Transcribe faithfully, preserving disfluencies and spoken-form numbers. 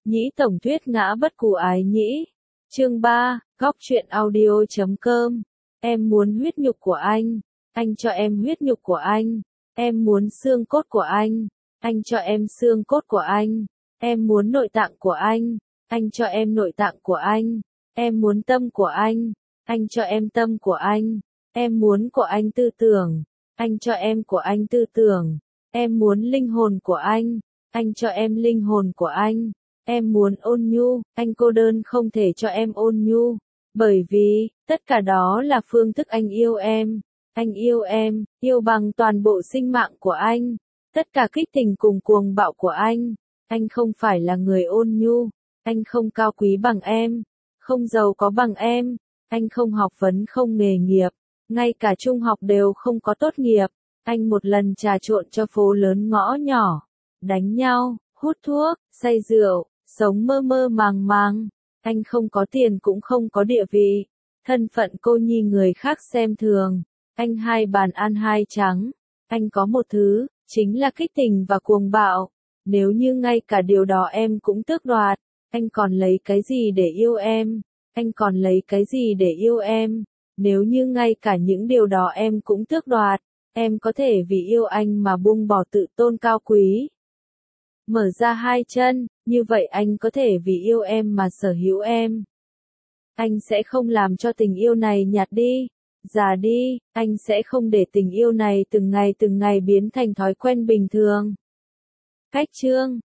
Nhĩ tổng thuyết ngã bất cù ái nhĩ. Chương ba, góc truyện audio chấm com. Em muốn huyết nhục của anh, anh cho em huyết nhục của anh. Em muốn xương cốt của anh, anh cho em xương cốt của anh. Em muốn nội tạng của anh, anh cho em nội tạng của anh. Em muốn tâm của anh, anh cho em tâm của anh. Em muốn của anh tư tưởng, anh cho em của anh tư tưởng. Em muốn linh hồn của anh, anh cho em linh hồn của anh. Em muốn ôn nhu, anh cô đơn không thể cho em ôn nhu. Bởi vì, tất cả đó là phương thức anh yêu em. Anh yêu em, yêu bằng toàn bộ sinh mạng của anh. Tất cả kích tình cùng cuồng bạo của anh. Anh không phải là người ôn nhu. Anh không cao quý bằng em. Không giàu có bằng em. Anh không học vấn không nghề nghiệp. Ngay cả trung học đều không có tốt nghiệp. Anh một lần trà trộn cho phố lớn ngõ nhỏ. Đánh nhau, hút thuốc, say rượu, sống mơ mơ màng màng. Anh không có tiền cũng không có địa vị. Thân phận cô nhi người khác xem thường. Anh hai bàn ăn hai trắng. Anh có một thứ, chính là kích tình và cuồng bạo. Nếu như ngay cả điều đó em cũng tước đoạt, anh còn lấy cái gì để yêu em? Anh còn lấy cái gì để yêu em? Nếu như ngay cả những điều đó em cũng tước đoạt, em có thể vì yêu anh mà buông bỏ tự tôn cao quý. Mở ra hai chân, như vậy anh có thể vì yêu em mà sở hữu em. Anh sẽ không làm cho tình yêu này nhạt đi, già đi, anh sẽ không để tình yêu này từng ngày từng ngày biến thành thói quen bình thường. Cách chương